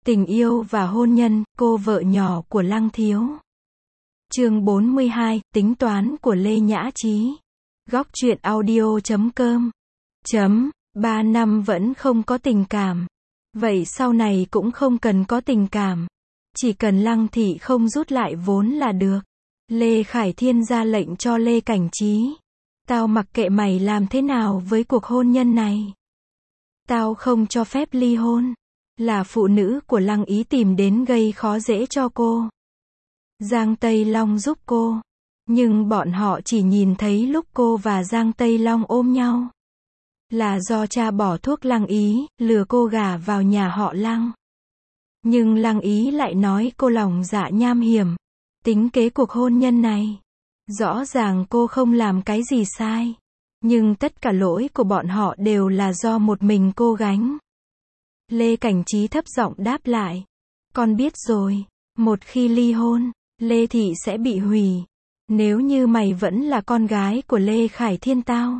Tình yêu và hôn nhân, cô vợ nhỏ của Lăng Thiếu. Chương 42, tính toán của Lê Nhã Trí. Góc truyện audio.com. 3 năm vẫn không có tình cảm. Vậy sau này cũng không cần có tình cảm. Chỉ cần Lăng Thị không rút lại vốn là được. Lê Khải Thiên ra lệnh cho Lê Cảnh Trí. Tao mặc kệ mày làm thế nào với cuộc hôn nhân này. Tao không cho phép ly hôn. Là phụ nữ của Lăng Ý tìm đến gây khó dễ cho cô. Giang Tây Long giúp cô. Nhưng bọn họ chỉ nhìn thấy lúc cô và Giang Tây Long ôm nhau. Là do cha bỏ thuốc Lăng Ý, lừa cô gả vào nhà họ Lăng. Nhưng Lăng Ý lại nói cô lòng dạ nham hiểm. Tính kế cuộc hôn nhân này. Rõ ràng cô không làm cái gì sai. Nhưng tất cả lỗi của bọn họ đều là do một mình cô gánh. Lê Cảnh Trí thấp giọng đáp lại. Con biết rồi, một khi ly hôn, Lê Thị sẽ bị hủy. Nếu như mày vẫn là con gái của Lê Khải Thiên tao,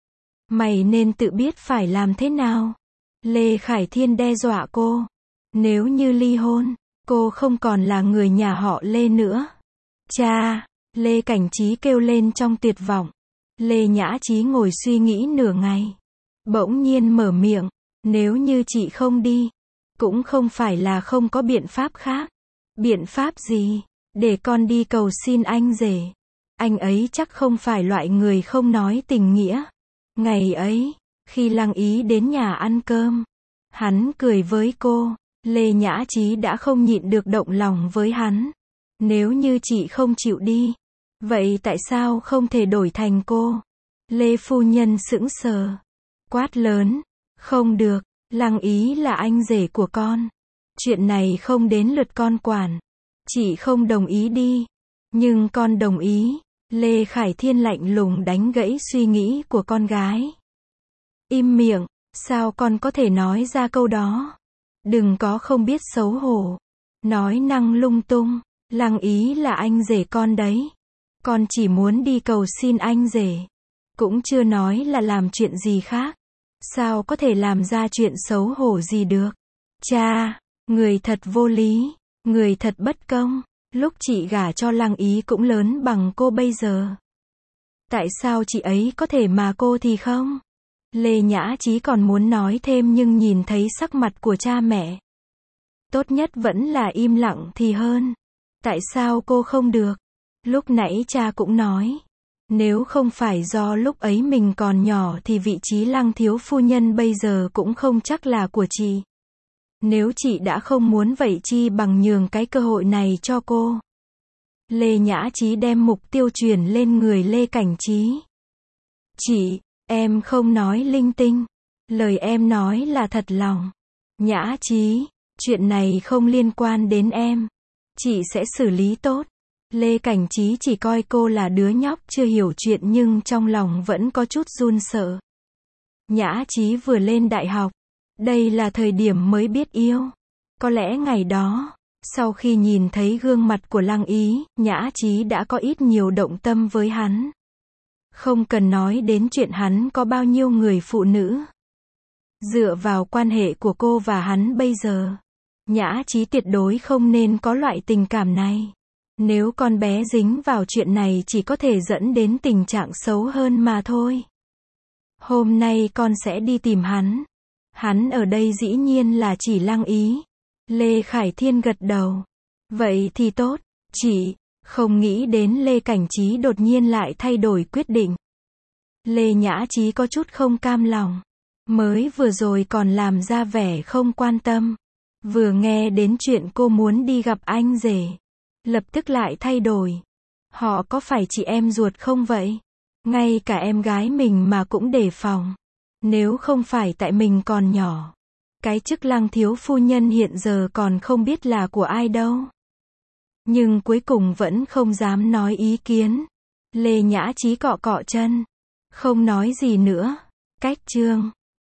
mày nên tự biết phải làm thế nào. Lê Khải Thiên đe dọa cô. Nếu như ly hôn, cô không còn là người nhà họ Lê nữa. Cha! Lê Cảnh Trí kêu lên trong tuyệt vọng. Lê Nhã Trí ngồi suy nghĩ nửa ngày. Bỗng nhiên mở miệng. Nếu như chị không đi, cũng không phải là không có biện pháp khác. Biện pháp gì? Để con đi cầu xin anh rể. Anh ấy chắc không phải loại người không nói tình nghĩa. Ngày ấy, khi Lăng Ý đến nhà ăn cơm, hắn cười với cô. Lê Nhã Trí đã không nhịn được động lòng với hắn. Nếu như chị không chịu đi, vậy tại sao không thể đổi thành cô? Lê phu nhân sững sờ. Quát lớn. Không được, Lăng Ý là anh rể của con. Chuyện này không đến lượt con quản. Chị không đồng ý đi. Nhưng con đồng ý. Lê Khải Thiên lạnh lùng đánh gãy suy nghĩ của con gái. Im miệng, sao con có thể nói ra câu đó? Đừng có không biết xấu hổ. Nói năng lung tung. Lăng Ý là anh rể con đấy. Con chỉ muốn đi cầu xin anh rể. Cũng chưa nói là làm chuyện gì khác. Sao có thể làm ra chuyện xấu hổ gì được? Cha, người thật vô lý, người thật bất công. Lúc chị gả cho Lăng Ý cũng lớn bằng cô bây giờ. Tại sao chị ấy có thể mà cô thì không? Lê Nhã Trí còn muốn nói thêm nhưng nhìn thấy sắc mặt của cha mẹ. Tốt nhất vẫn là im lặng thì hơn. Tại sao cô không được? Lúc nãy cha cũng nói. Nếu không phải do lúc ấy mình còn nhỏ thì vị trí Lăng thiếu phu nhân bây giờ cũng không chắc là của chị. Nếu chị đã không muốn vậy chi bằng nhường cái cơ hội này cho cô. Lê Nhã Trí đem mục tiêu chuyển lên người Lê Cảnh Trí. Chị, em không nói linh tinh. Lời em nói là thật lòng. Nhã Trí, chuyện này không liên quan đến em. Chị sẽ xử lý tốt. Lê Cảnh Trí chỉ coi cô là đứa nhóc chưa hiểu chuyện nhưng trong lòng vẫn có chút run sợ. Nhã Trí vừa lên đại học. Đây là thời điểm mới biết yêu. Có lẽ ngày đó, sau khi nhìn thấy gương mặt của Lăng Ý, Nhã Trí đã có ít nhiều động tâm với hắn. Không cần nói đến chuyện hắn có bao nhiêu người phụ nữ. Dựa vào quan hệ của cô và hắn bây giờ, Nhã Trí tuyệt đối không nên có loại tình cảm này. Nếu con bé dính vào chuyện này chỉ có thể dẫn đến tình trạng xấu hơn mà thôi. Hôm nay con sẽ đi tìm hắn. Hắn ở đây dĩ nhiên là chỉ Lăng Ý. Lê Khải Thiên gật đầu. Vậy thì tốt, chị. Không nghĩ đến Lê Cảnh Trí đột nhiên lại thay đổi quyết định. Lê Nhã Trí có chút không cam lòng. Mới vừa rồi còn làm ra vẻ không quan tâm. Vừa nghe đến chuyện cô muốn đi gặp anh rể, lập tức lại thay đổi. Họ có phải chị em ruột không vậy? Ngay cả em gái mình mà cũng đề phòng. Nếu không phải tại mình còn nhỏ, cái chức Lăng thiếu phu nhân hiện giờ còn không biết là của ai đâu. Nhưng cuối cùng vẫn không dám nói ý kiến. Lê Nhã Trí cọ cọ chân. Không nói gì nữa. Cách chương